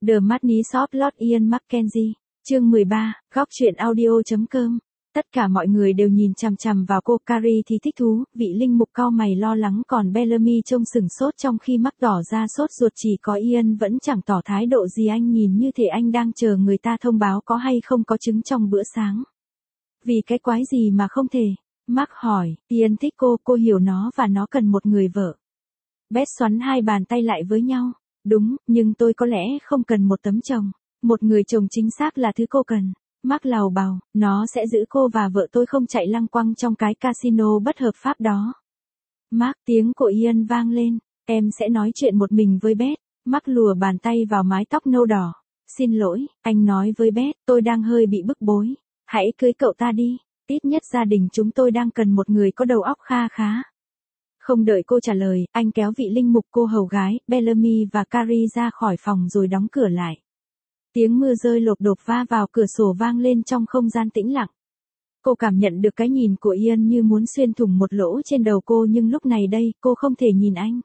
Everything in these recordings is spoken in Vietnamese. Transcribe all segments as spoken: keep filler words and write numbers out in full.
The Money Shop Lord Ian Mackenzie, chương mười ba, góc truyện audio.com. Tất cả mọi người đều nhìn chằm chằm vào cô. Carrie thì thích thú, vị linh mục cau mày lo lắng, còn Bellamy trông sừng sốt trong khi mắt tỏ ra sốt ruột. Chỉ có Ian vẫn chẳng tỏ thái độ gì, anh nhìn như thể anh đang chờ người ta thông báo có hay không có trứng trong bữa sáng. Vì cái quái gì mà không thể? Mark hỏi. Ian thích cô, cô hiểu nó và nó cần một người vợ. Beth xoắn hai bàn tay lại với nhau. Đúng, nhưng tôi có lẽ không cần một tấm chồng. Một người chồng chính xác là thứ cô cần. Mark lào bào, nó sẽ giữ cô và vợ tôi không chạy lăng quăng trong cái casino bất hợp pháp đó. Mark, tiếng của Ian vang lên. Em sẽ nói chuyện một mình với Beth. Mark lùa bàn tay vào mái tóc nâu đỏ. Xin lỗi, anh nói với Beth, tôi đang hơi bị bức bối. Hãy cưới cậu ta đi. Ít nhất gia đình chúng tôi đang cần một người có đầu óc kha khá. Không đợi cô trả lời, anh kéo vị linh mục, cô hầu gái, Bellamy và Carrie ra khỏi phòng rồi đóng cửa lại. Tiếng mưa rơi lộp độp va vào cửa sổ vang lên trong không gian tĩnh lặng. Cô cảm nhận được cái nhìn của Ian như muốn xuyên thủng một lỗ trên đầu cô, nhưng lúc này đây, cô không thể nhìn anh.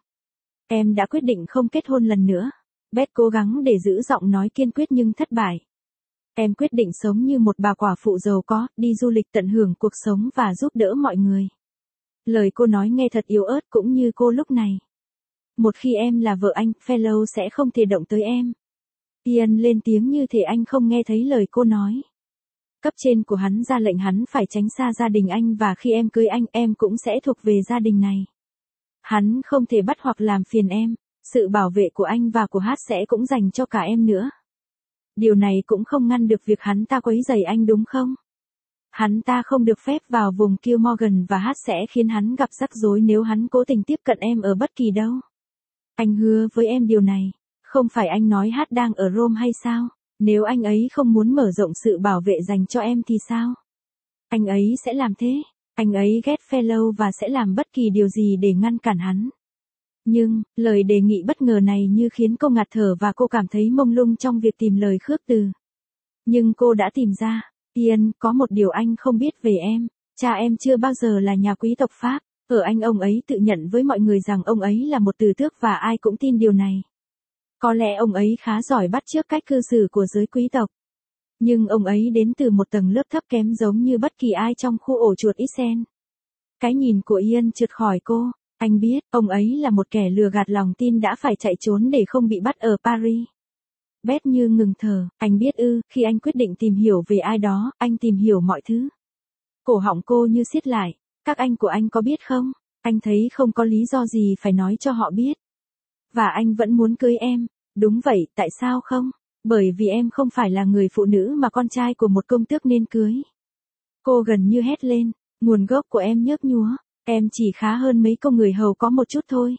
Em đã quyết định không kết hôn lần nữa. Beth cố gắng để giữ giọng nói kiên quyết nhưng thất bại. Em quyết định sống như một bà quả phụ giàu có, đi du lịch tận hưởng cuộc sống và giúp đỡ mọi người. Lời cô nói nghe thật yếu ớt, cũng như cô lúc này. Một khi em là vợ anh, Fellow sẽ không thể động tới em. Ian lên tiếng như thể anh không nghe thấy lời cô nói. Cấp trên của hắn ra lệnh hắn phải tránh xa gia đình anh, và khi em cưới anh, em cũng sẽ thuộc về gia đình này. Hắn không thể bắt hoặc làm phiền em. Sự bảo vệ của anh và của Hát sẽ cũng dành cho cả em nữa. Điều này cũng không ngăn được việc hắn ta quấy rầy anh, đúng không? Hắn ta không được phép vào vùng Kilmorgan, và Hát sẽ khiến hắn gặp rắc rối nếu hắn cố tình tiếp cận em ở bất kỳ đâu. Anh hứa với em điều này. Không phải anh nói Hát đang ở Rome hay sao? Nếu anh ấy không muốn mở rộng sự bảo vệ dành cho em thì sao? Anh ấy sẽ làm thế. Anh ấy ghét Fellow và sẽ làm bất kỳ điều gì để ngăn cản hắn. Nhưng, lời đề nghị bất ngờ này như khiến cô ngạt thở và cô cảm thấy mông lung trong việc tìm lời khước từ. Nhưng cô đã tìm ra. Ian, có một điều anh không biết về em. Cha em chưa bao giờ là nhà quý tộc Pháp. Ở anh, ông ấy tự nhận với mọi người rằng ông ấy là một từ tước và ai cũng tin điều này. Có lẽ ông ấy khá giỏi bắt chước cách cư xử của giới quý tộc. Nhưng ông ấy đến từ một tầng lớp thấp kém giống như bất kỳ ai trong khu ổ chuột Ixen. Cái nhìn của Ian trượt khỏi cô. Anh biết, ông ấy là một kẻ lừa gạt lòng tin đã phải chạy trốn để không bị bắt ở Paris. Beth như ngừng thở. Anh biết ư, khi anh quyết định tìm hiểu về ai đó, anh tìm hiểu mọi thứ. Cổ họng cô như siết lại. Các anh của anh có biết không? Anh thấy không có lý do gì phải nói cho họ biết. Và anh vẫn muốn cưới em. Đúng vậy, tại sao không? Bởi vì em không phải là người phụ nữ mà con trai của một công tước nên cưới. Cô gần như hét lên. Nguồn gốc của em nhớp nhúa. Em chỉ khá hơn mấy công người hầu có một chút thôi.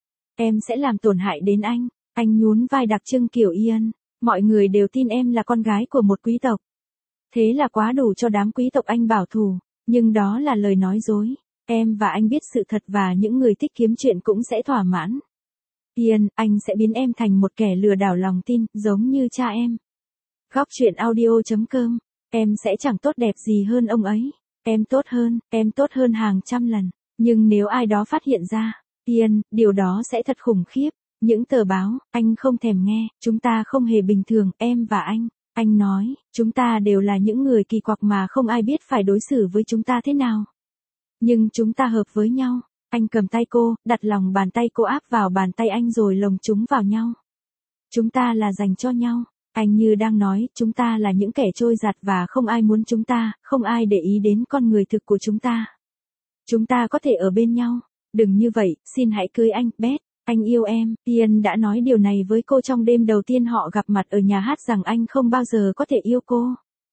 Em sẽ làm tổn hại đến anh. Anh nhún vai đặc trưng kiểu Ian. Mọi người đều tin em là con gái của một quý tộc. Thế là quá đủ cho đám quý tộc anh bảo thủ. Nhưng đó là lời nói dối. Em và anh biết sự thật, và những người thích kiếm chuyện cũng sẽ thỏa mãn. Ian, anh sẽ biến em thành một kẻ lừa đảo lòng tin, giống như cha em. Góc truyện audio.com. Em sẽ chẳng tốt đẹp gì hơn ông ấy. Em tốt hơn, em tốt hơn hàng trăm lần. Nhưng nếu ai đó phát hiện ra, Ian, điều đó sẽ thật khủng khiếp. Những tờ báo, anh không thèm nghe, chúng ta không hề bình thường, em và anh. Anh nói, chúng ta đều là những người kỳ quặc mà không ai biết phải đối xử với chúng ta thế nào. Nhưng chúng ta hợp với nhau. Anh cầm tay cô, đặt lòng bàn tay cô áp vào bàn tay anh rồi lồng chúng vào nhau. Chúng ta là dành cho nhau. Anh như đang nói, chúng ta là những kẻ trôi giạt và không ai muốn chúng ta, không ai để ý đến con người thực của chúng ta. Chúng ta có thể ở bên nhau. Đừng như vậy, xin hãy cưới anh, Beth. Anh yêu em. Ian đã nói điều này với cô trong đêm đầu tiên họ gặp mặt ở nhà hát, rằng anh không bao giờ có thể yêu cô.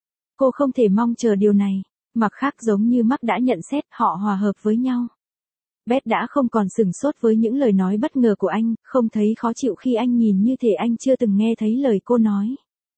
Cô không thể mong chờ điều này. Mặc khác, giống như Mark đã nhận xét, họ hòa hợp với nhau. Beth đã không còn sửng sốt với những lời nói bất ngờ của anh, không thấy khó chịu khi anh nhìn như thể anh chưa từng nghe thấy lời cô nói.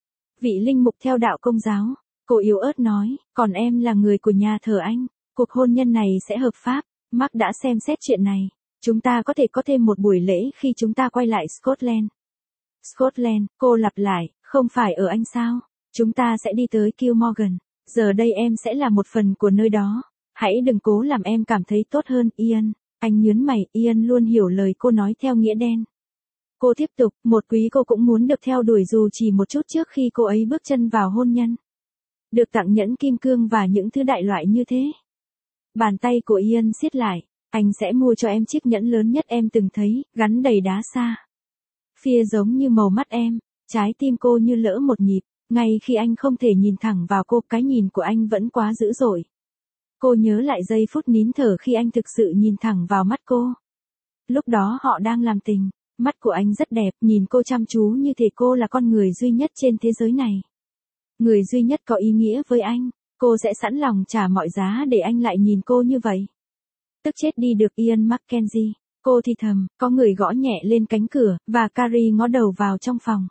Vị linh mục theo đạo Công giáo, cô yếu ớt nói, còn em là người của nhà thờ anh, cuộc hôn nhân này sẽ hợp pháp. Mark đã xem xét chuyện này. Chúng ta có thể có thêm một buổi lễ khi chúng ta quay lại Scotland. Scotland, cô lặp lại, không phải ở Anh sao? Chúng ta sẽ đi tới Kilmorgan. Giờ đây em sẽ là một phần của nơi đó. Hãy đừng cố làm em cảm thấy tốt hơn, Ian. Anh nhớn mày, Ian luôn hiểu lời cô nói theo nghĩa đen. Cô tiếp tục, một quý cô cũng muốn được theo đuổi dù chỉ một chút trước khi cô ấy bước chân vào hôn nhân. Được tặng nhẫn kim cương và những thứ đại loại như thế. Bàn tay của Ian siết lại, anh sẽ mua cho em chiếc nhẫn lớn nhất em từng thấy, gắn đầy đá sa. Phia giống như màu mắt em, trái tim cô như lỡ một nhịp, ngay khi anh không thể nhìn thẳng vào cô, cái nhìn của anh vẫn quá dữ dội. Cô nhớ lại giây phút nín thở khi anh thực sự nhìn thẳng vào mắt cô. Lúc đó họ đang làm tình, mắt của anh rất đẹp, nhìn cô chăm chú như thể cô là con người duy nhất trên thế giới này. Người duy nhất có ý nghĩa với anh, cô sẽ sẵn lòng trả mọi giá để anh lại nhìn cô như vậy. Tức chết đi được Ian McKenzie, cô thì thầm, có người gõ nhẹ lên cánh cửa, và Carrie ngó đầu vào trong phòng.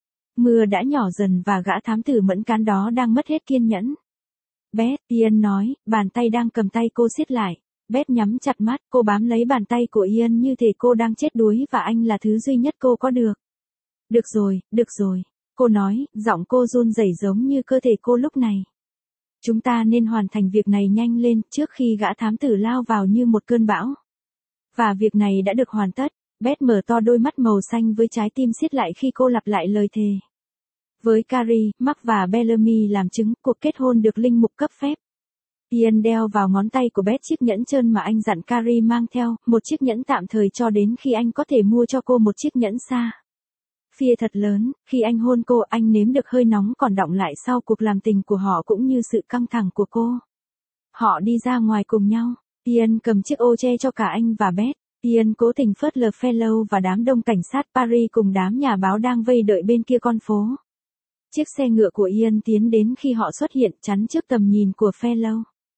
Mưa đã nhỏ dần và gã thám tử mẫn cán đó đang mất hết kiên nhẫn. Beth, Ian nói, bàn tay đang cầm tay cô siết lại. Beth nhắm chặt mắt, cô bám lấy bàn tay của Ian như thể cô đang chết đuối và anh là thứ duy nhất cô có được. Được rồi, được rồi, cô nói, giọng cô run rẩy giống như cơ thể cô lúc này. Chúng ta nên hoàn thành việc này nhanh lên trước khi gã thám tử lao vào như một cơn bão. Và việc này đã được hoàn tất. Beth mở to đôi mắt màu xanh với trái tim siết lại khi cô lặp lại lời thề. Với Carrie, Mark và Bellamy làm chứng, cuộc kết hôn được linh mục cấp phép. Ian đeo vào ngón tay của Beth chiếc nhẫn trơn mà anh dặn Carrie mang theo, một chiếc nhẫn tạm thời cho đến khi anh có thể mua cho cô một chiếc nhẫn sa. Phia thật lớn, khi anh hôn cô, anh nếm được hơi nóng còn đọng lại sau cuộc làm tình của họ cũng như sự căng thẳng của cô. Họ đi ra ngoài cùng nhau, Ian cầm chiếc ô che cho cả anh và Beth. Ian cố tình phớt lờ Fellow và đám đông cảnh sát Paris cùng đám nhà báo đang vây đợi bên kia con phố. Chiếc xe ngựa của Ian tiến đến khi họ xuất hiện, chắn trước tầm nhìn của Fellow.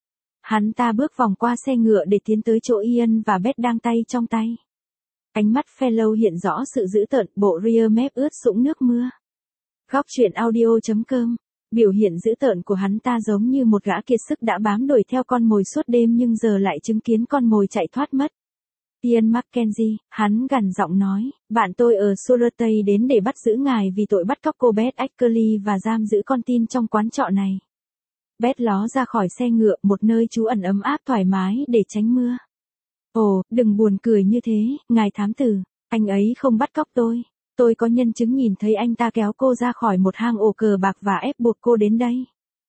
Hắn ta bước vòng qua xe ngựa để tiến tới chỗ Ian và Beth đang tay trong tay. Ánh mắt Fellow hiện rõ sự dữ tợn, bộ rear mép ướt sũng nước mưa. Góc truyện audio chấm com. Biểu hiện dữ tợn của hắn ta giống như một gã kiệt sức đã bám đuổi theo con mồi suốt đêm nhưng giờ lại chứng kiến con mồi chạy thoát mất. Ian McKenzie, hắn gằn giọng nói, bạn tôi ở Surrey đến để bắt giữ ngài vì tội bắt cóc cô Beth Ashley và giam giữ con tin trong quán trọ này. Beth ló ra khỏi xe ngựa, một nơi trú ẩn ấm áp thoải mái để tránh mưa. Ồ, đừng buồn cười như thế, ngài thám tử, anh ấy không bắt cóc tôi. Tôi có nhân chứng nhìn thấy anh ta kéo cô ra khỏi một hang ổ cờ bạc và ép buộc cô đến đây.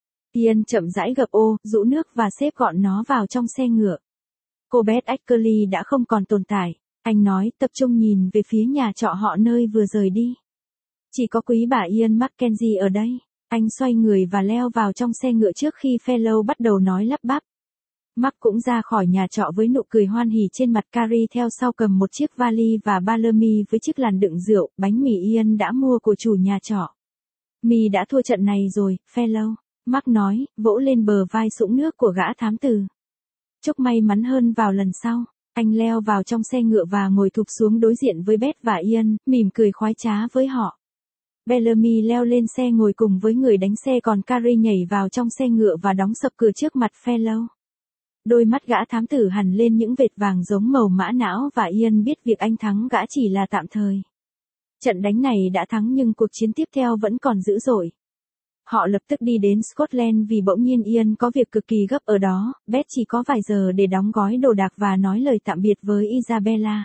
Ian chậm rãi gập ô, rũ nước và xếp gọn nó vào trong xe ngựa. Cô Beth Ashley đã không còn tồn tại, anh nói, tập trung nhìn về phía nhà trọ họ nơi vừa rời đi. Chỉ có quý bà Ian McKenzie ở đây. Anh xoay người và leo vào trong xe ngựa trước khi Fellow bắt đầu nói lắp bắp. Mark cũng ra khỏi nhà trọ với nụ cười hoan hỉ trên mặt. Carrie theo sau cầm một chiếc vali và Bellamy với chiếc làn đựng rượu, bánh mì Ian đã mua của chủ nhà trọ. Mì đã thua trận này rồi, Fellow, Mark nói, vỗ lên bờ vai sũng nước của gã thám tử. Chúc may mắn hơn vào lần sau. Anh leo vào trong xe ngựa và ngồi thụp xuống đối diện với Beth và Ian, mỉm cười khoái trá với họ. Bellamy leo lên xe ngồi cùng với người đánh xe, còn Carrie nhảy vào trong xe ngựa và đóng sập cửa trước mặt Fellow. Đôi mắt gã thám tử hằn lên những vệt vàng giống màu mã não và Ian biết việc anh thắng gã chỉ là tạm thời. Trận đánh này đã thắng nhưng cuộc chiến tiếp theo vẫn còn dữ dội. Họ lập tức đi đến Scotland vì bỗng nhiên Ian có việc cực kỳ gấp ở đó. Beth chỉ có vài giờ để đóng gói đồ đạc và nói lời tạm biệt với Isabella.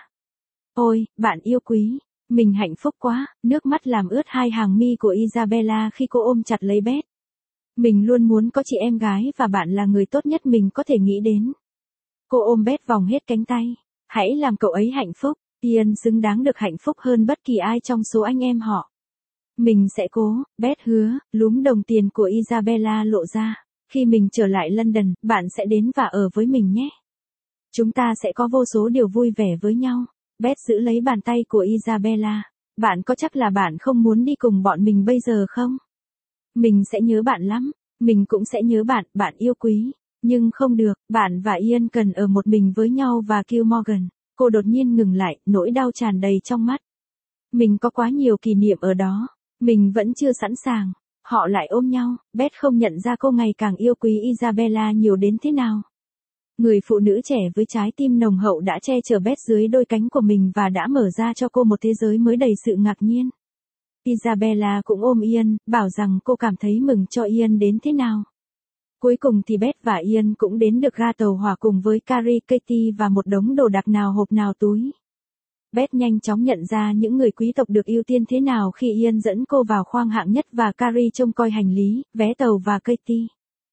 Ôi, bạn yêu quý. Mình hạnh phúc quá, nước mắt làm ướt hai hàng mi của Isabella khi cô ôm chặt lấy Beth. Mình luôn muốn có chị em gái và bạn là người tốt nhất mình có thể nghĩ đến. Cô ôm Beth vòng hết cánh tay. Hãy làm cậu ấy hạnh phúc, Ian xứng đáng được hạnh phúc hơn bất kỳ ai trong số anh em họ. Mình sẽ cố, Beth hứa, lúm đồng tiền của Isabella lộ ra. Khi mình trở lại London, bạn sẽ đến và ở với mình nhé. Chúng ta sẽ có vô số điều vui vẻ với nhau. Beth giữ lấy bàn tay của Isabella. Bạn có chắc là bạn không muốn đi cùng bọn mình bây giờ không? Mình sẽ nhớ bạn lắm. Mình cũng sẽ nhớ bạn, bạn yêu quý. Nhưng không được, bạn và Ian cần ở một mình với nhau và Kill Morgan. Cô đột nhiên ngừng lại, nỗi đau tràn đầy trong mắt. Mình có quá nhiều kỷ niệm ở đó. Mình vẫn chưa sẵn sàng. Họ lại ôm nhau. Beth không nhận ra cô ngày càng yêu quý Isabella nhiều đến thế nào. Người phụ nữ trẻ với trái tim nồng hậu đã che chở Beth dưới đôi cánh của mình và đã mở ra cho cô một thế giới mới đầy sự ngạc nhiên. Isabella cũng ôm Ian, bảo rằng cô cảm thấy mừng cho Ian đến thế nào. Cuối cùng thì Beth và Ian cũng đến được ga tàu hỏa cùng với Carrie, Katie và một đống đồ đạc nào hộp nào túi. Beth nhanh chóng nhận ra những người quý tộc được ưu tiên thế nào khi Ian dẫn cô vào khoang hạng nhất và Carrie trông coi hành lý, vé tàu và Katie.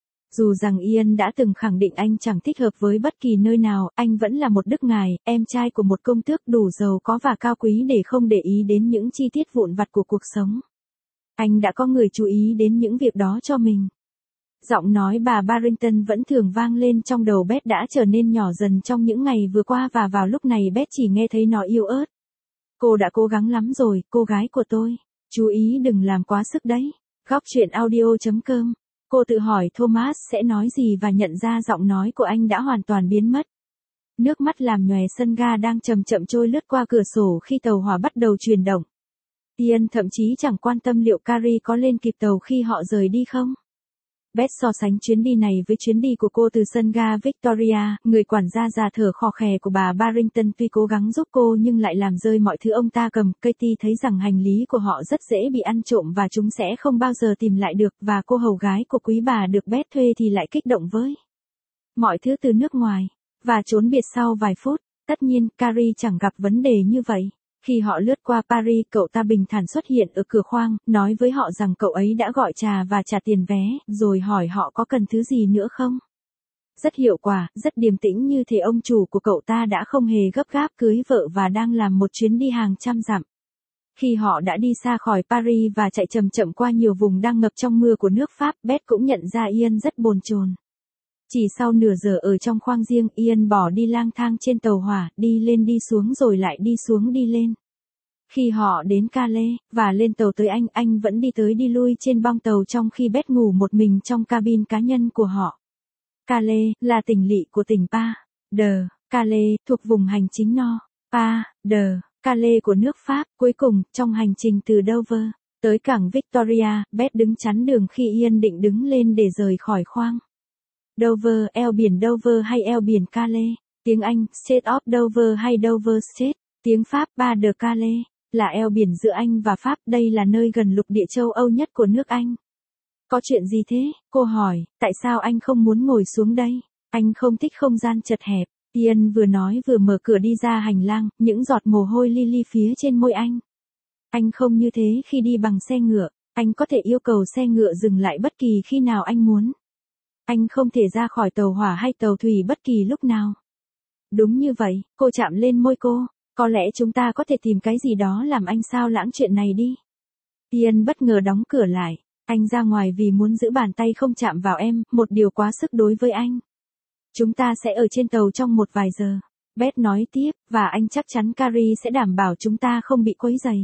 Dù rằng Ian đã từng khẳng định anh chẳng thích hợp với bất kỳ nơi nào, anh vẫn là một đức ngài, em trai của một công tước đủ giàu có và cao quý để không để ý đến những chi tiết vụn vặt của cuộc sống. Anh đã có người chú ý đến những việc đó cho mình. Giọng nói bà Barrington vẫn thường vang lên trong đầu Beth đã trở nên nhỏ dần trong những ngày vừa qua và vào lúc này Beth chỉ nghe thấy nó yếu ớt. Cô đã cố gắng lắm rồi, cô gái của tôi. Chú ý đừng làm quá sức đấy. Góc chuyện audio chấm com. Cô tự hỏi Thomas sẽ nói gì và nhận ra giọng nói của anh đã hoàn toàn biến mất. Nước mắt làm nhòe sân ga đang chậm chậm trôi lướt qua cửa sổ khi tàu hỏa bắt đầu chuyển động. Ian thậm chí chẳng quan tâm liệu Carrie có lên kịp tàu khi họ rời đi không. Beth so sánh chuyến đi này với chuyến đi của cô từ sân ga Victoria, người quản gia già thở khò khè của bà Barrington tuy cố gắng giúp cô nhưng lại làm rơi mọi thứ ông ta cầm. Katie thấy rằng hành lý của họ rất dễ bị ăn trộm và chúng sẽ không bao giờ tìm lại được, và cô hầu gái của quý bà được Beth thuê thì lại kích động với mọi thứ từ nước ngoài, và trốn biệt sau vài phút. Tất nhiên, Carrie chẳng gặp vấn đề như vậy. Khi họ lướt qua Paris, cậu ta bình thản xuất hiện ở cửa khoang, nói với họ rằng cậu ấy đã gọi trà và trả tiền vé, rồi hỏi họ có cần thứ gì nữa không. Rất hiệu quả, rất điềm tĩnh, như thể ông chủ của cậu ta đã không hề gấp gáp cưới vợ và đang làm một chuyến đi hàng trăm dặm. Khi họ đã đi xa khỏi Paris và chạy chậm chậm qua nhiều vùng đang ngập trong mưa của nước Pháp, Beth cũng nhận ra Ian rất bồn chồn. Chỉ sau nửa giờ ở trong khoang riêng, Ian bỏ đi lang thang trên tàu hỏa, đi lên đi xuống rồi lại đi xuống đi lên. Khi họ đến Calais, và lên tàu tới Anh, anh vẫn đi tới đi lui trên bong tàu trong khi Beth ngủ một mình trong cabin cá nhân của họ. Calais, là tỉnh lỵ của tỉnh Pas de Calais, thuộc vùng hành chính Nord, Pas de Calais của nước Pháp. Cuối cùng, trong hành trình từ Dover tới cảng Victoria, Beth đứng chắn đường khi Ian định đứng lên để rời khỏi khoang. Dover, eo biển Dover hay eo biển Calais, tiếng Anh, Strait of Dover hay Dover Strait, tiếng Pháp, Pas de Calais, là eo biển giữa Anh và Pháp. Đây là nơi gần lục địa châu Âu nhất của nước Anh. Có chuyện gì thế? Cô hỏi, tại sao anh không muốn ngồi xuống đây? Anh không thích không gian chật hẹp. Ian vừa nói vừa mở cửa đi ra hành lang, những giọt mồ hôi li li phía trên môi anh. Anh không như thế khi đi bằng xe ngựa, anh có thể yêu cầu xe ngựa dừng lại bất kỳ khi nào anh muốn. Anh không thể ra khỏi tàu hỏa hay tàu thủy bất kỳ lúc nào. Đúng như vậy, cô chạm lên môi cô. Có lẽ chúng ta có thể tìm cái gì đó làm anh sao lãng chuyện này đi. Ian bất ngờ đóng cửa lại. Anh ra ngoài vì muốn giữ bàn tay không chạm vào em, một điều quá sức đối với anh. Chúng ta sẽ ở trên tàu trong một vài giờ. Beth nói tiếp, và anh chắc chắn Carrie sẽ đảm bảo chúng ta không bị quấy rầy.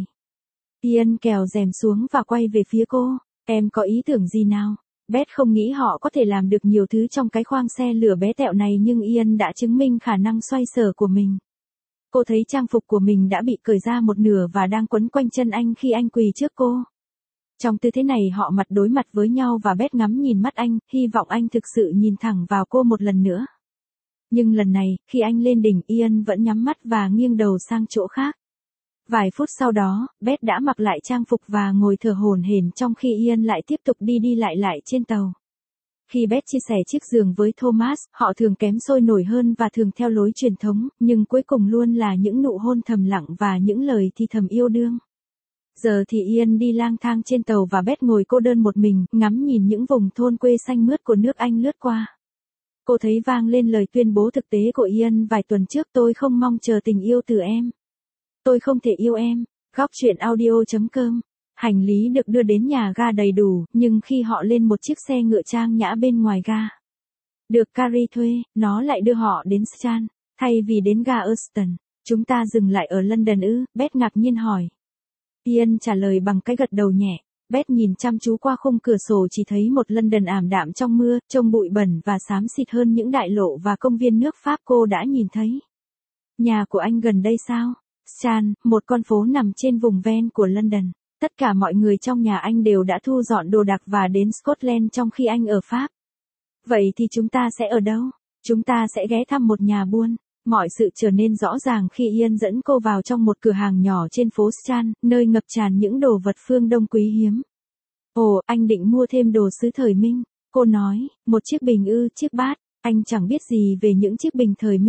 Ian kéo rèm xuống và quay về phía cô. Em có ý tưởng gì nào? Beth không nghĩ họ có thể làm được nhiều thứ trong cái khoang xe lửa bé tẹo này, nhưng Ian đã chứng minh khả năng xoay sở của mình. Cô thấy trang phục của mình đã bị cởi ra một nửa và đang quấn quanh chân anh khi anh quỳ trước cô. Trong tư thế này họ mặt đối mặt với nhau và Beth ngắm nhìn mắt anh, hy vọng anh thực sự nhìn thẳng vào cô một lần nữa. Nhưng lần này, khi anh lên đỉnh, Ian vẫn nhắm mắt và nghiêng đầu sang chỗ khác. Vài phút sau đó, Beth đã mặc lại trang phục và ngồi thở hổn hển trong khi Ian lại tiếp tục đi đi lại lại trên tàu. Khi Beth chia sẻ chiếc giường với Thomas, họ thường kém sôi nổi hơn và thường theo lối truyền thống, nhưng cuối cùng luôn là những nụ hôn thầm lặng và những lời thì thầm yêu đương. Giờ thì Ian đi lang thang trên tàu và Beth ngồi cô đơn một mình, ngắm nhìn những vùng thôn quê xanh mướt của nước Anh lướt qua. Cô thấy vang lên lời tuyên bố thực tế của Ian vài tuần trước: tôi không mong chờ tình yêu từ em. Tôi không thể yêu em. Góc chuyện audio chấm com. Hành lý được đưa đến nhà ga đầy đủ, nhưng khi họ lên một chiếc xe ngựa trang nhã bên ngoài ga, được Carrie thuê, nó lại đưa họ đến Strand, thay vì đến ga Euston. Chúng ta dừng lại ở London ư? Beth ngạc nhiên hỏi. Ian trả lời bằng cái gật đầu nhẹ. Beth nhìn chăm chú qua khung cửa sổ, chỉ thấy một London ảm đạm trong mưa, trông bụi bẩn và xám xịt hơn những đại lộ và công viên nước Pháp cô đã nhìn thấy. Nhà của anh gần đây sao? Strand, một con phố nằm trên vùng ven của London. Tất cả mọi người trong nhà anh đều đã thu dọn đồ đạc và đến Scotland trong khi anh ở Pháp. Vậy thì chúng ta sẽ ở đâu? Chúng ta sẽ ghé thăm một nhà buôn. Mọi sự trở nên rõ ràng khi Ian dẫn cô vào trong một cửa hàng nhỏ trên phố Strand, nơi ngập tràn những đồ vật phương Đông quý hiếm. Ồ, anh định mua thêm đồ sứ thời Minh. Cô nói, một chiếc bình ư? Chiếc bát. Anh chẳng biết gì về những chiếc bình thời Minh.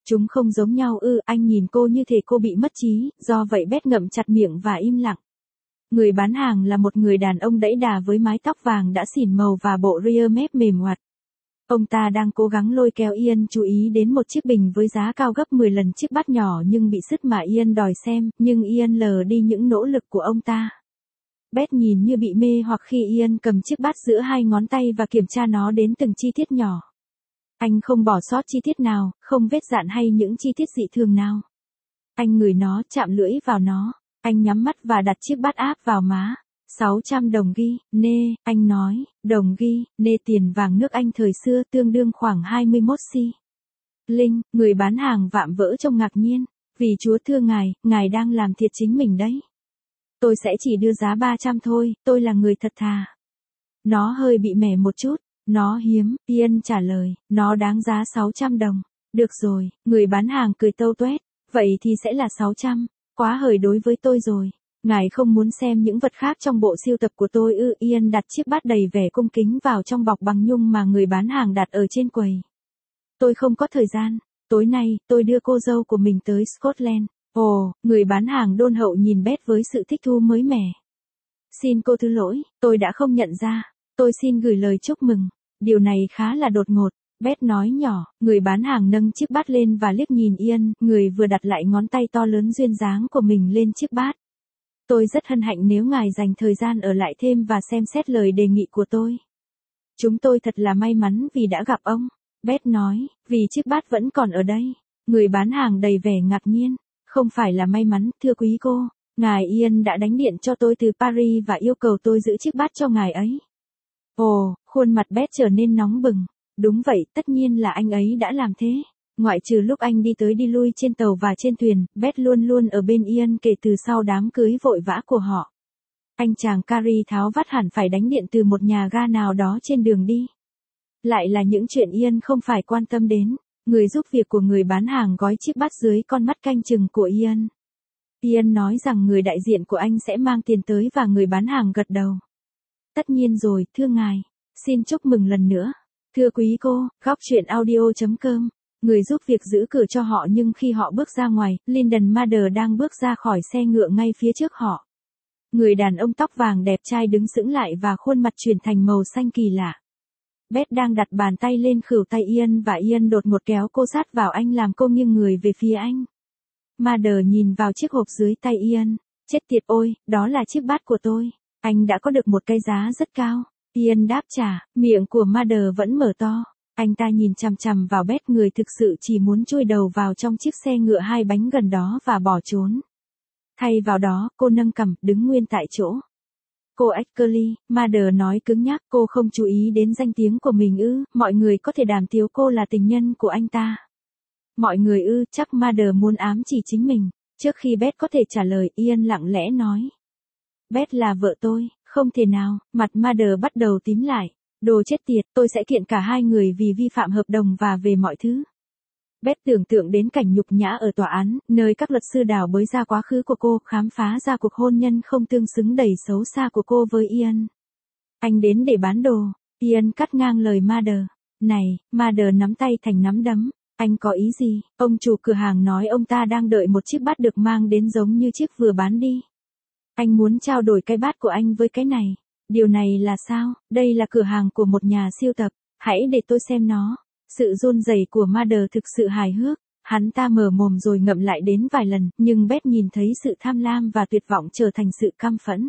Chúng không giống nhau ư, anh nhìn cô như thể cô bị mất trí, do vậy Beth ngậm chặt miệng và im lặng. Người bán hàng là một người đàn ông đẫy đà với mái tóc vàng đã xỉn màu và bộ ria mép mềm ngoặt. Ông ta đang cố gắng lôi kéo Ian chú ý đến một chiếc bình với giá cao gấp mười lần chiếc bát nhỏ nhưng bị sứt mà Ian đòi xem, nhưng Ian lờ đi những nỗ lực của ông ta. Beth nhìn như bị mê hoặc khi Ian cầm chiếc bát giữa hai ngón tay và kiểm tra nó đến từng chi tiết nhỏ. Anh không bỏ sót chi tiết nào, không vết dạn hay những chi tiết dị thường nào. Anh ngửi nó, chạm lưỡi vào nó. Anh nhắm mắt và đặt chiếc bát áp vào má. sáu trăm đồng ghi, nê, anh nói, đồng ghi, nê tiền vàng nước Anh thời xưa tương đương khoảng hai mươi mốt xi. Linh, người bán hàng vạm vỡ trông ngạc nhiên. Vì Chúa thưa ngài, ngài đang làm thiệt chính mình đấy. Tôi sẽ chỉ đưa giá ba trăm thôi, tôi là người thật thà. Nó hơi bị mẻ một chút. Nó hiếm, Ian trả lời, nó đáng giá sáu trăm đồng. Được rồi, người bán hàng cười tâu tuét. Vậy thì sẽ là sáu trăm. Quá hời đối với tôi rồi. Ngài không muốn xem những vật khác trong bộ sưu tập của tôi ư? Ian đặt chiếc bát đầy vẻ cung kính vào trong bọc bằng nhung mà người bán hàng đặt ở trên quầy. Tôi không có thời gian. Tối nay, tôi đưa cô dâu của mình tới Scotland. Ồ, người bán hàng đôn hậu nhìn Beth với sự thích thú mới mẻ. Xin cô thứ lỗi, tôi đã không nhận ra. Tôi xin gửi lời chúc mừng. Điều này khá là đột ngột. Beth nói nhỏ, người bán hàng nâng chiếc bát lên và liếc nhìn Ian, người vừa đặt lại ngón tay to lớn duyên dáng của mình lên chiếc bát. Tôi rất hân hạnh nếu ngài dành thời gian ở lại thêm và xem xét lời đề nghị của tôi. Chúng tôi thật là may mắn vì đã gặp ông. Beth nói, vì chiếc bát vẫn còn ở đây. Người bán hàng đầy vẻ ngạc nhiên. Không phải là may mắn, thưa quý cô. Ngài Ian đã đánh điện cho tôi từ Paris và yêu cầu tôi giữ chiếc bát cho ngài ấy. Ồ, khuôn mặt Beth trở nên nóng bừng. Đúng vậy, tất nhiên là anh ấy đã làm thế. Ngoại trừ lúc anh đi tới đi lui trên tàu và trên thuyền, Beth luôn luôn ở bên Ian kể từ sau đám cưới vội vã của họ. Anh chàng Carrie tháo vắt hẳn phải đánh điện từ một nhà ga nào đó trên đường đi. Lại là những chuyện Ian không phải quan tâm đến. Người giúp việc của người bán hàng gói chiếc bát dưới con mắt canh chừng của Ian. Ian nói rằng người đại diện của anh sẽ mang tiền tới và người bán hàng gật đầu. Tất nhiên rồi, thưa ngài. Xin chúc mừng lần nữa. Thưa quý cô, góc chuyện audio chấm com. Người giúp việc giữ cửa cho họ nhưng khi họ bước ra ngoài, Lyndon Mader đang bước ra khỏi xe ngựa ngay phía trước họ. Người đàn ông tóc vàng đẹp trai đứng sững lại và khuôn mặt chuyển thành màu xanh kỳ lạ. Beth đang đặt bàn tay lên khuỷu tay Ian và Ian đột ngột kéo cô sát vào anh làm cô nghiêng người về phía anh. Mader nhìn vào chiếc hộp dưới tay Ian. Chết tiệt ôi, đó là chiếc bát của tôi. Anh đã có được một cái giá rất cao. Ian đáp trả, miệng của Mader vẫn mở to. Anh ta nhìn chằm chằm vào Beth, người thực sự chỉ muốn chui đầu vào trong chiếc xe ngựa hai bánh gần đó và bỏ trốn. Thay vào đó, cô nâng cằm, đứng nguyên tại chỗ. Cô Ashley, Mader nói cứng nhắc, cô không chú ý đến danh tiếng của mình ư? Mọi người có thể đàm tiếu cô là tình nhân của anh ta. Mọi người ư? Chắc Mader muốn ám chỉ chính mình. Trước khi Beth có thể trả lời, Ian lặng lẽ nói. Beth là vợ tôi. Không thể nào. Mặt Mader bắt đầu tím lại. Đồ chết tiệt, tôi sẽ kiện cả hai người vì vi phạm hợp đồng và về mọi thứ. Beth tưởng tượng đến cảnh nhục nhã ở tòa án, nơi các luật sư đào bới ra quá khứ của cô, khám phá ra cuộc hôn nhân không tương xứng đầy xấu xa của cô với Ian. Anh đến để bán đồ. Ian cắt ngang lời Mader. Này, Mader nắm tay thành nắm đấm. Anh có ý gì? Ông chủ cửa hàng nói ông ta đang đợi một chiếc bát được mang đến giống như chiếc vừa bán đi. Anh muốn trao đổi cái bát của anh với cái này. Điều này là sao? Đây là cửa hàng của một nhà siêu tập. Hãy để tôi xem nó. Sự run rẩy của Mader thực sự hài hước. Hắn ta mở mồm rồi ngậm lại đến vài lần, nhưng Beth nhìn thấy sự tham lam và tuyệt vọng trở thành sự căm phẫn.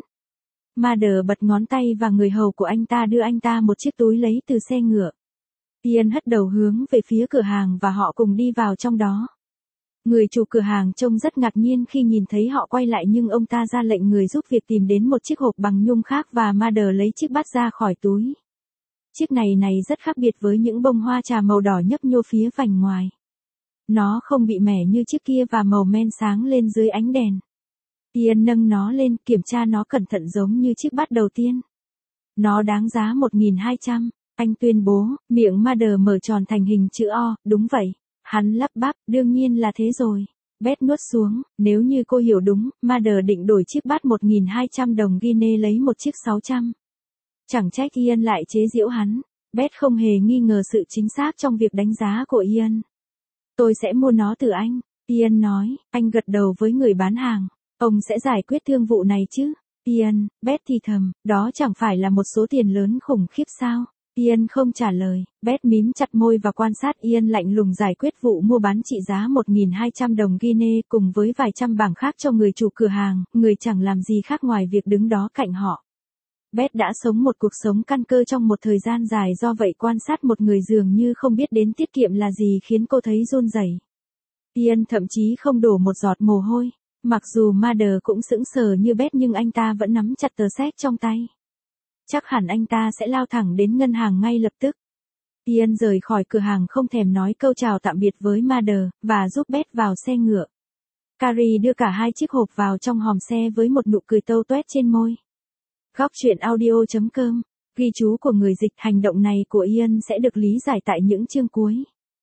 Mader bật ngón tay và người hầu của anh ta đưa anh ta một chiếc túi lấy từ xe ngựa. Ian hất đầu hướng về phía cửa hàng và họ cùng đi vào trong đó. Người chủ cửa hàng trông rất ngạc nhiên khi nhìn thấy họ quay lại, nhưng ông ta ra lệnh người giúp việc tìm đến một chiếc hộp bằng nhung khác và Mader lấy chiếc bát ra khỏi túi. Chiếc này này rất khác biệt với những bông hoa trà màu đỏ nhấp nhô phía vành ngoài. Nó không bị mẻ như chiếc kia và màu men sáng lên dưới ánh đèn. Ian nâng nó lên, kiểm tra nó cẩn thận giống như chiếc bát đầu tiên. Nó đáng giá một nghìn hai trăm, anh tuyên bố, miệng Mader mở tròn thành hình chữ O, đúng vậy. Hắn lắp bắp, đương nhiên là thế rồi. Beth nuốt xuống, nếu như cô hiểu đúng, Mader định đổi chiếc bát một nghìn hai trăm đồng Guinea lấy một chiếc sáu trăm. Chẳng trách Ian lại chế giễu hắn. Beth không hề nghi ngờ sự chính xác trong việc đánh giá của Ian. Tôi sẽ mua nó từ anh, Ian nói. Anh gật đầu với người bán hàng. Ông sẽ giải quyết thương vụ này chứ? Ian, Beth thì thầm, đó chẳng phải là một số tiền lớn khủng khiếp sao? Ian không trả lời. Beth mím chặt môi và quan sát Ian lạnh lùng giải quyết vụ mua bán trị giá một nghìn hai trăm đồng Guinea cùng với vài trăm bảng khác cho người chủ cửa hàng, người chẳng làm gì khác ngoài việc đứng đó cạnh họ. Beth đã sống một cuộc sống căn cơ trong một thời gian dài, do vậy quan sát một người dường như không biết đến tiết kiệm là gì khiến cô thấy run rẩy. Ian thậm chí không đổ một giọt mồ hôi. Mặc dù Mother cũng sững sờ như Beth nhưng anh ta vẫn nắm chặt tờ séc trong tay. Chắc hẳn anh ta sẽ lao thẳng đến ngân hàng ngay lập tức. Ian rời khỏi cửa hàng không thèm nói câu chào tạm biệt với Mother, và giúp Beth vào xe ngựa. Carrie đưa cả hai chiếc hộp vào trong hòm xe với một nụ cười tâu tuét trên môi. Góc truyện audio chấm com, ghi chú của người dịch. Hành động này của Ian sẽ được lý giải tại những chương cuối.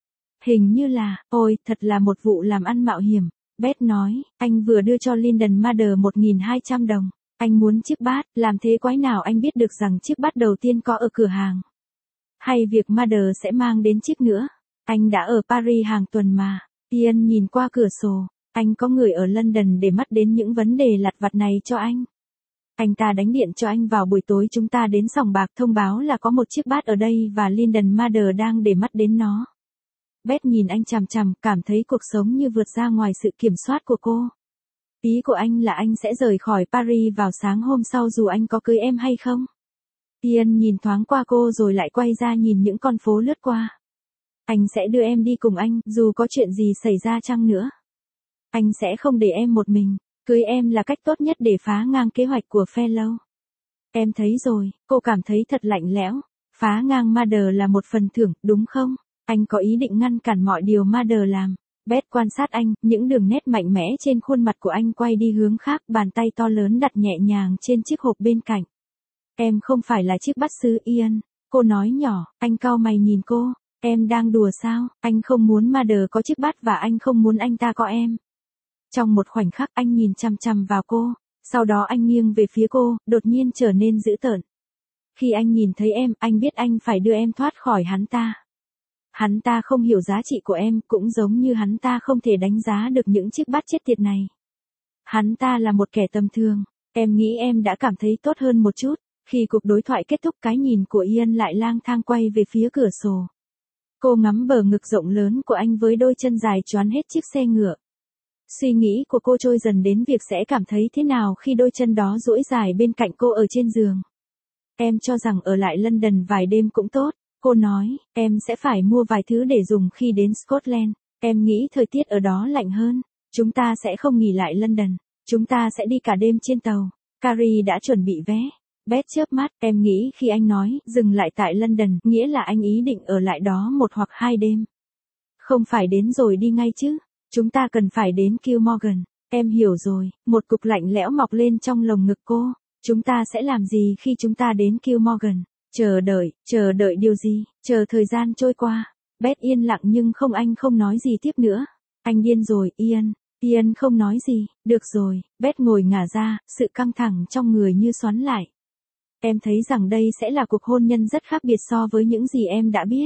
Hình như là, ôi, thật là một vụ làm ăn mạo hiểm. Beth nói, anh vừa đưa cho Lyndon Mother một nghìn hai trăm đồng. Anh muốn chiếc bát, làm thế quái nào anh biết được rằng chiếc bát đầu tiên có ở cửa hàng? Hay việc Mother sẽ mang đến chiếc nữa? Anh đã ở Paris hàng tuần mà. Ian nhìn qua cửa sổ. Anh có người ở London để mắt đến những vấn đề lặt vặt này cho anh. Anh ta đánh điện cho anh vào buổi tối chúng ta đến sòng bạc thông báo là có một chiếc bát ở đây và Lyndon Mother đang để mắt đến nó. Beth nhìn anh chằm chằm, cảm thấy cuộc sống như vượt ra ngoài sự kiểm soát của cô. Ý của anh là anh sẽ rời khỏi Paris vào sáng hôm sau dù anh có cưới em hay không? Ian nhìn thoáng qua cô rồi lại quay ra nhìn những con phố lướt qua. Anh sẽ đưa em đi cùng anh, dù có chuyện gì xảy ra chăng nữa. Anh sẽ không để em một mình. Cưới em là cách tốt nhất để phá ngang kế hoạch của Fellow. Em thấy rồi, cô cảm thấy thật lạnh lẽo. Phá ngang Mother là một phần thưởng, đúng không? Anh có ý định ngăn cản mọi điều Mother làm. Beth quan sát anh, những đường nét mạnh mẽ trên khuôn mặt của anh quay đi hướng khác, bàn tay to lớn đặt nhẹ nhàng trên chiếc hộp bên cạnh. Em không phải là chiếc bát sứ Ian, cô nói nhỏ. Anh cau mày nhìn cô. Em đang đùa sao? Anh không muốn Mother có chiếc bát và anh không muốn anh ta có em. Trong một khoảnh khắc anh nhìn chằm chằm vào cô, sau đó anh nghiêng về phía cô, đột nhiên trở nên dữ tợn. Khi anh nhìn thấy em, anh biết anh phải đưa em thoát khỏi hắn ta. Hắn ta không hiểu giá trị của em, cũng giống như hắn ta không thể đánh giá được những chiếc bát chết tiệt này. Hắn ta là một kẻ tầm thường. Em nghĩ em đã cảm thấy tốt hơn một chút. Khi cuộc đối thoại kết thúc, cái nhìn của Ian lại lang thang quay về phía cửa sổ. Cô ngắm bờ ngực rộng lớn của anh với đôi chân dài choán hết chiếc xe ngựa. Suy nghĩ của cô trôi dần đến việc sẽ cảm thấy thế nào khi đôi chân đó duỗi dài bên cạnh cô ở trên giường. Em cho rằng ở lại London vài đêm cũng tốt. Cô nói, em sẽ phải mua vài thứ để dùng khi đến Scotland. Em nghĩ thời tiết ở đó lạnh hơn. Chúng ta sẽ không nghỉ lại London. Chúng ta sẽ đi cả đêm trên tàu. Carrie đã chuẩn bị vé. Beth chớp mắt, em nghĩ khi anh nói, dừng lại tại London, nghĩa là anh ý định ở lại đó một hoặc hai đêm. Không phải đến rồi đi ngay chứ. Chúng ta cần phải đến Kilmorgan. Em hiểu rồi, một cục lạnh lẽo mọc lên trong lồng ngực cô. Chúng ta sẽ làm gì khi chúng ta đến Kilmorgan? Chờ đợi, chờ đợi điều gì? Chờ thời gian trôi qua. Beth yên lặng nhưng không anh không nói gì tiếp nữa. Anh điên rồi, Ian. Ian không nói gì. Được rồi, Beth ngồi ngả ra, sự căng thẳng trong người như xoắn lại. Em thấy rằng đây sẽ là cuộc hôn nhân rất khác biệt so với những gì em đã biết.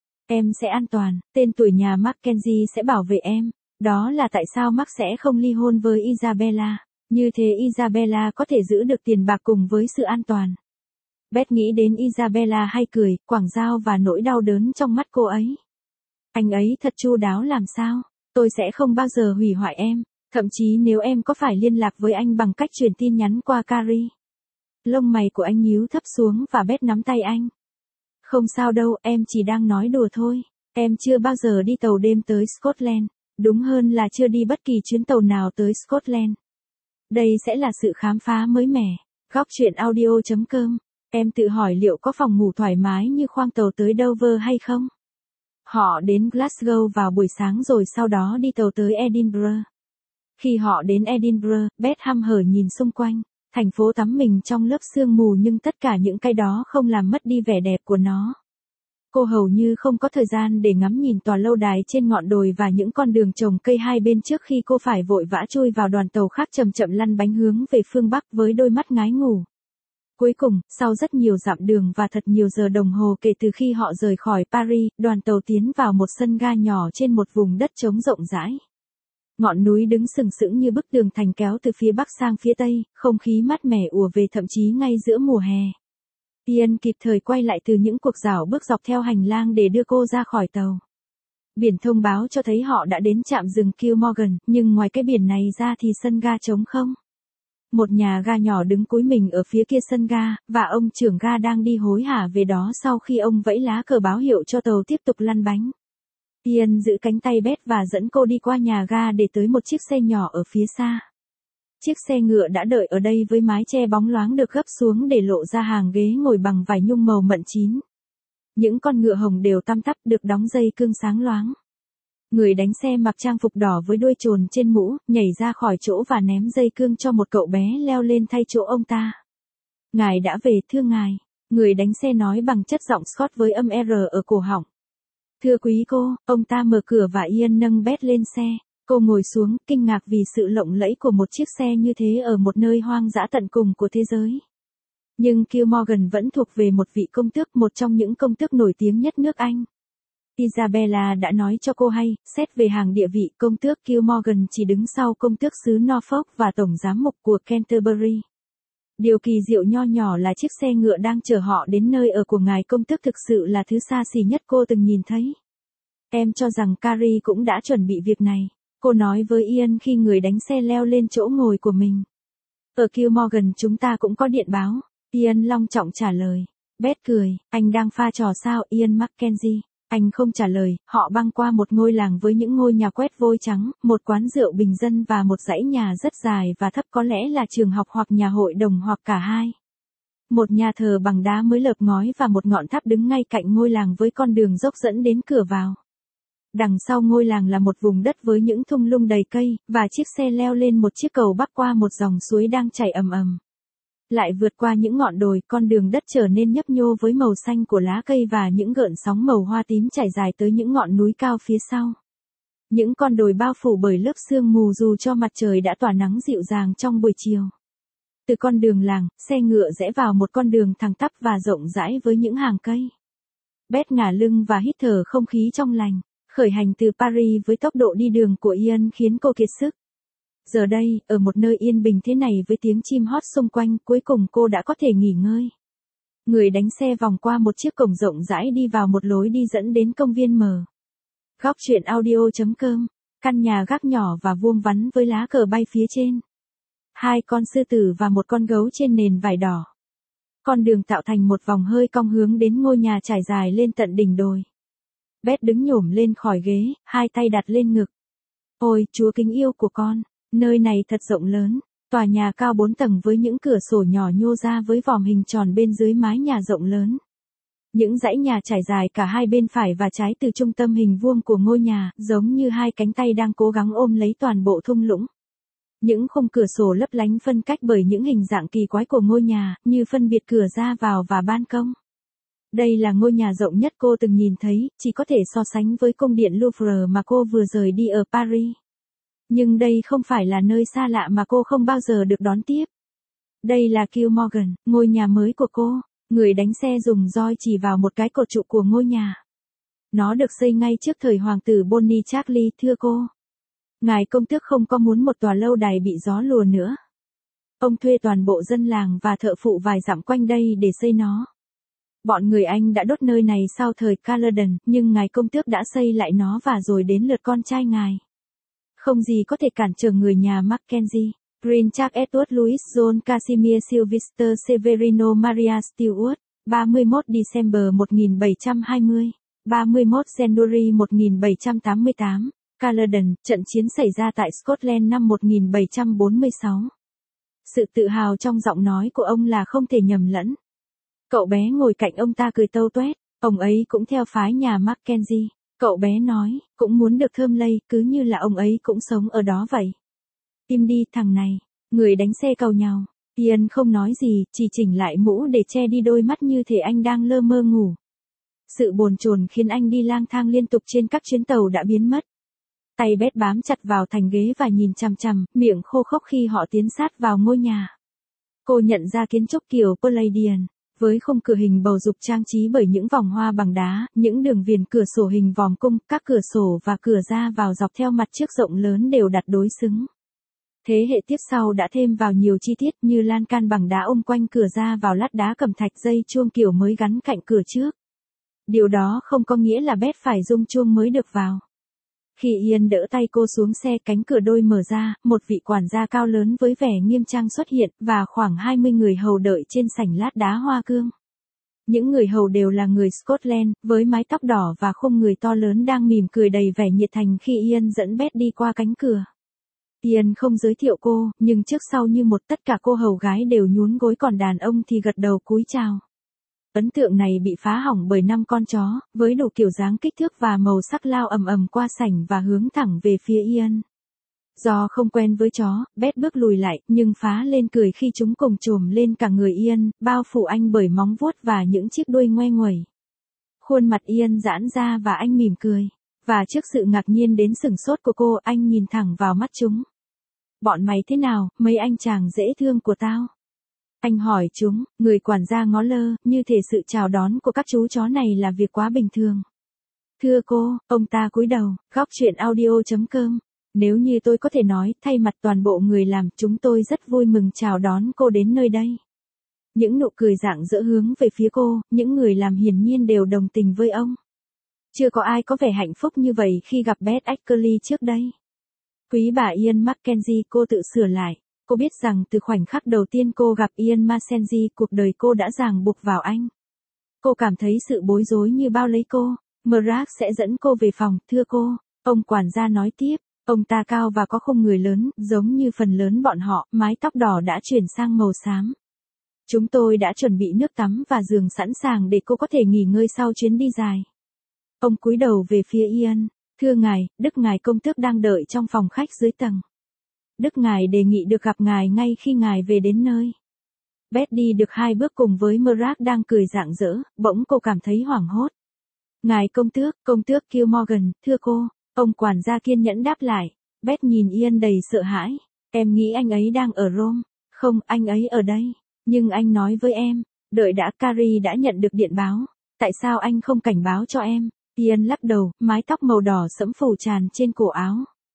Em sẽ an toàn, tên tuổi nhà Mackenzie sẽ bảo vệ em. Đó là tại sao Mark sẽ không ly hôn với Isabella. Như thế Isabella có thể giữ được tiền bạc cùng với sự an toàn. Beth nghĩ đến Isabella hay cười, quảng giao và nỗi đau đớn trong mắt cô ấy. Anh ấy thật chu đáo làm sao? Tôi sẽ không bao giờ hủy hoại em, thậm chí nếu em có phải liên lạc với anh bằng cách truyền tin nhắn qua Carrie. Lông mày của anh nhíu thấp xuống và Beth nắm tay anh. Không sao đâu, em chỉ đang nói đùa thôi. Em chưa bao giờ đi tàu đêm tới Scotland. Đúng hơn là chưa đi bất kỳ chuyến tàu nào tới Scotland. Đây sẽ là sự khám phá mới mẻ. Góc truyện audio chấm com. Em tự hỏi liệu có phòng ngủ thoải mái như khoang tàu tới Dover hay không? Họ đến Glasgow vào buổi sáng rồi sau đó đi tàu tới Edinburgh. Khi họ đến Edinburgh, Beth hăm hở nhìn xung quanh. Thành phố tắm mình trong lớp sương mù nhưng tất cả những cái đó không làm mất đi vẻ đẹp của nó. Cô hầu như không có thời gian để ngắm nhìn tòa lâu đài trên ngọn đồi và những con đường trồng cây hai bên trước khi cô phải vội vã chui vào đoàn tàu khác chậm chậm lăn bánh hướng về phương Bắc với đôi mắt ngái ngủ. Cuối cùng, sau rất nhiều dặm đường và thật nhiều giờ đồng hồ kể từ khi họ rời khỏi Paris, đoàn tàu tiến vào một sân ga nhỏ trên một vùng đất trống rộng rãi. Ngọn núi đứng sừng sững như bức tường thành kéo từ phía bắc sang phía tây, không khí mát mẻ ùa về thậm chí ngay giữa mùa hè. Ian kịp thời quay lại từ những cuộc dạo bước dọc theo hành lang để đưa cô ra khỏi tàu. Biển thông báo cho thấy họ đã đến trạm dừng Kilmorgan, nhưng ngoài cái biển này ra thì sân ga trống không. Một nhà ga nhỏ đứng cúi mình ở phía kia sân ga, và ông trưởng ga đang đi hối hả về đó sau khi ông vẫy lá cờ báo hiệu cho tàu tiếp tục lăn bánh. Ian giữ cánh tay Beth và dẫn cô đi qua nhà ga để tới một chiếc xe nhỏ ở phía xa. Chiếc xe ngựa đã đợi ở đây với mái che bóng loáng được gấp xuống để lộ ra hàng ghế ngồi bằng vải nhung màu mận chín. Những con ngựa hồng đều tăm tắp được đóng dây cương sáng loáng. Người đánh xe mặc trang phục đỏ với đuôi chồn trên mũ, nhảy ra khỏi chỗ và ném dây cương cho một cậu bé leo lên thay chỗ ông ta. Ngài đã về thưa ngài, người đánh xe nói bằng chất giọng Scott với âm R ở cổ họng. Thưa quý cô, ông ta mở cửa và Ian nâng Beth lên xe. Cô ngồi xuống, kinh ngạc vì sự lộng lẫy của một chiếc xe như thế ở một nơi hoang dã tận cùng của thế giới. Nhưng Kilmorgan vẫn thuộc về một vị công tước, một trong những công tước nổi tiếng nhất nước Anh. Isabella đã nói cho cô hay, xét về hàng địa vị, công tước Kilmorgan chỉ đứng sau công tước xứ Norfolk và tổng giám mục của Canterbury. Điều kỳ diệu nho nhỏ là chiếc xe ngựa đang chở họ đến nơi ở của ngài công tước thực sự là thứ xa xỉ nhất cô từng nhìn thấy. Em cho rằng Carrie cũng đã chuẩn bị việc này, cô nói với Ian khi người đánh xe leo lên chỗ ngồi của mình. Ở Kilmorgan chúng ta cũng có điện báo, Ian long trọng trả lời. Beth cười, anh đang pha trò sao Ian Mackenzie? Anh không trả lời, họ băng qua một ngôi làng với những ngôi nhà quét vôi trắng, một quán rượu bình dân và một dãy nhà rất dài và thấp, có lẽ là trường học hoặc nhà hội đồng hoặc cả hai. Một nhà thờ bằng đá mới lợp ngói và một ngọn tháp đứng ngay cạnh ngôi làng với con đường dốc dẫn đến cửa vào. Đằng sau ngôi làng là một vùng đất với những thung lũng đầy cây, và chiếc xe leo lên một chiếc cầu bắc qua một dòng suối đang chảy ầm ầm. Lại vượt qua những ngọn đồi, con đường đất trở nên nhấp nhô với màu xanh của lá cây và những gợn sóng màu hoa tím trải dài tới những ngọn núi cao phía sau. Những con đồi bao phủ bởi lớp sương mù dù cho mặt trời đã tỏa nắng dịu dàng trong buổi chiều. Từ con đường làng, xe ngựa rẽ vào một con đường thẳng tắp và rộng rãi với những hàng cây. Beth ngả lưng và hít thở không khí trong lành. Khởi hành từ Paris với tốc độ đi đường của Ian khiến cô kiệt sức. Giờ đây, ở một nơi yên bình thế này với tiếng chim hót xung quanh, cuối cùng cô đã có thể nghỉ ngơi. Người đánh xe vòng qua một chiếc cổng rộng rãi đi vào một lối đi dẫn đến công viên mở. Góc truyện audio chấm com, căn nhà gác nhỏ và vuông vắn với lá cờ bay phía trên. Hai con sư tử và một con gấu trên nền vải đỏ. Con đường tạo thành một vòng hơi cong hướng đến ngôi nhà trải dài lên tận đỉnh đồi. Beth đứng nhổm lên khỏi ghế, hai tay đặt lên ngực. Ôi, Chúa kính yêu của con, nơi này thật rộng lớn. Tòa nhà cao bốn tầng với những cửa sổ nhỏ nhô ra với vòm hình tròn bên dưới mái nhà rộng lớn. Những dãy nhà trải dài cả hai bên phải và trái từ trung tâm hình vuông của ngôi nhà, giống như hai cánh tay đang cố gắng ôm lấy toàn bộ thung lũng. Những khung cửa sổ lấp lánh phân cách bởi những hình dạng kỳ quái của ngôi nhà, như phân biệt cửa ra vào và ban công. Đây là ngôi nhà rộng nhất cô từng nhìn thấy, chỉ có thể so sánh với cung điện Louvre mà cô vừa rời đi ở Paris. Nhưng đây không phải là nơi xa lạ mà cô không bao giờ được đón tiếp. Đây là Kilmorgan, ngôi nhà mới của cô. Người đánh xe dùng roi chỉ vào một cái cột trụ của ngôi nhà. Nó được xây ngay trước thời hoàng tử Bonnie Charlie, thưa cô. Ngài công tước không có muốn một tòa lâu đài bị gió lùa nữa. Ông thuê toàn bộ dân làng và thợ phụ vài dặm quanh đây để xây nó. Bọn người Anh đã đốt nơi này sau thời Caledon, nhưng ngài công tước đã xây lại nó và rồi đến lượt con trai ngài. Không gì có thể cản trở người nhà Mackenzie. Prince Charles Edward Louis John Casimir Sylvester Severino Maria Stewart, ba mươi mốt December một nghìn bảy trăm hai mươi, ba mươi mốt January một nghìn bảy trăm tám mươi tám, Caledon, trận chiến xảy ra tại Scotland năm một nghìn bảy trăm bốn mươi sáu. Sự tự hào trong giọng nói của ông là không thể nhầm lẫn. Cậu bé ngồi cạnh ông ta cười tâu tuét, ông ấy cũng theo phái nhà Mackenzie. Cậu bé nói, cũng muốn được thơm lây, cứ như là ông ấy cũng sống ở đó vậy. Im đi thằng này, người đánh xe càu nhàu. Ian không nói gì, chỉ chỉnh lại mũ để che đi đôi mắt như thể anh đang lơ mơ ngủ. Sự bồn chồn khiến anh đi lang thang liên tục trên các chuyến tàu đã biến mất. Tay Beth bám chặt vào thành ghế và nhìn chằm chằm, miệng khô khốc khi họ tiến sát vào ngôi nhà. Cô nhận ra kiến trúc kiểu Palladian, với khung cửa hình bầu dục trang trí bởi những vòng hoa bằng đá, những đường viền cửa sổ hình vòm cung, các cửa sổ và cửa ra vào dọc theo mặt trước rộng lớn đều đặt đối xứng. Thế hệ tiếp sau đã thêm vào nhiều chi tiết như lan can bằng đá ôm quanh cửa ra vào lát đá cẩm thạch dây chuông kiểu mới gắn cạnh cửa trước. Điều đó không có nghĩa là Beth phải rung chuông mới được vào. Khi Ian đỡ tay cô xuống xe, cánh cửa đôi mở ra, một vị quản gia cao lớn với vẻ nghiêm trang xuất hiện, và khoảng hai mươi người hầu đợi trên sảnh lát đá hoa cương. Những người hầu đều là người Scotland, với mái tóc đỏ và khung người to lớn đang mỉm cười đầy vẻ nhiệt thành khi Ian dẫn Beth đi qua cánh cửa. Ian không giới thiệu cô, nhưng trước sau như một tất cả cô hầu gái đều nhún gối, còn đàn ông thì gật đầu cúi chào. Ấn tượng này bị phá hỏng bởi năm con chó, với đủ kiểu dáng, kích thước và màu sắc lao ầm ầm qua sảnh và hướng thẳng về phía Ian. Do không quen với chó, Beth bước lùi lại, nhưng phá lên cười khi chúng cùng chồm lên cả người Ian, bao phủ anh bởi móng vuốt và những chiếc đuôi ngoe nguẩy. Khuôn mặt Ian giãn ra và anh mỉm cười. Và trước sự ngạc nhiên đến sửng sốt của cô, anh nhìn thẳng vào mắt chúng. Bọn mày thế nào, mấy anh chàng dễ thương của tao? Anh hỏi chúng, người quản gia ngó lơ, như thể sự chào đón của các chú chó này là việc quá bình thường. Thưa cô, ông ta cúi đầu, góc chuyện audio chấm com. Nếu như tôi có thể nói, thay mặt toàn bộ người làm, chúng tôi rất vui mừng chào đón cô đến nơi đây. Những nụ cười rạng rỡ hướng về phía cô, những người làm hiển nhiên đều đồng tình với ông. Chưa có ai có vẻ hạnh phúc như vậy khi gặp Beth Ackley trước đây. Quý bà Ian Mackenzie, cô tự sửa lại. Cô biết rằng từ khoảnh khắc đầu tiên cô gặp Ian Mackenzie, cuộc đời cô đã ràng buộc vào anh. Cô cảm thấy sự bối rối như bao lấy cô. Murrag sẽ dẫn cô về phòng, thưa cô. Ông quản gia nói tiếp. Ông ta cao và có khung người lớn, giống như phần lớn bọn họ, mái tóc đỏ đã chuyển sang màu xám. Chúng tôi đã chuẩn bị nước tắm và giường sẵn sàng để cô có thể nghỉ ngơi sau chuyến đi dài. Ông cúi đầu về phía Ian. Thưa ngài, Đức ngài công tước đang đợi trong phòng khách dưới tầng. Đức ngài đề nghị được gặp ngài ngay khi ngài về đến nơi. Beth đi được hai bước cùng với Murrag đang cười rạng rỡ, bỗng cô cảm thấy hoảng hốt. Ngài công tước, công tước Kilmorgan, thưa cô. Ông quản gia kiên nhẫn đáp lại. Beth nhìn Ian đầy sợ hãi. Em nghĩ anh ấy đang ở Rome. Không, anh ấy ở đây. Nhưng anh nói với em. Đợi đã, Carrie đã nhận được điện báo. Tại sao anh không cảnh báo cho em? Ian lắc đầu, mái tóc màu đỏ sẫm phủ tràn trên cổ áo.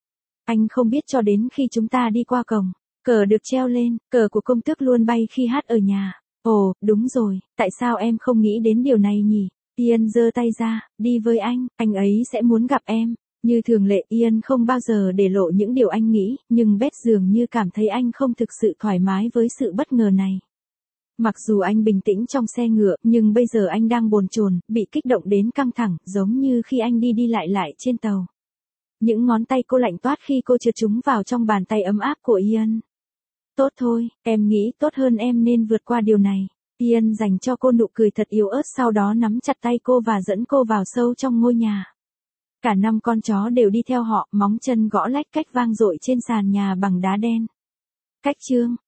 Anh không biết cho đến khi chúng ta đi qua cổng. Cờ được treo lên, cờ của công tước luôn bay khi hát ở nhà. Ồ, đúng rồi, tại sao em không nghĩ đến điều này nhỉ? Ian giơ tay ra, đi với anh, anh ấy sẽ muốn gặp em. Như thường lệ, Ian không bao giờ để lộ những điều anh nghĩ, nhưng Beth dường như cảm thấy anh không thực sự thoải mái với sự bất ngờ này. Mặc dù anh bình tĩnh trong xe ngựa, nhưng bây giờ anh đang bồn chồn, bị kích động đến căng thẳng, giống như khi anh đi đi lại lại trên tàu. Những ngón tay cô lạnh toát khi cô trượt chúng vào trong bàn tay ấm áp của Ian. Tốt thôi, em nghĩ tốt hơn em nên vượt qua điều này. Ian dành cho cô nụ cười thật yếu ớt, sau đó nắm chặt tay cô và dẫn cô vào sâu trong ngôi nhà. Cả năm con chó đều đi theo họ, móng chân gõ lách cách vang dội trên sàn nhà bằng đá đen. Cách chương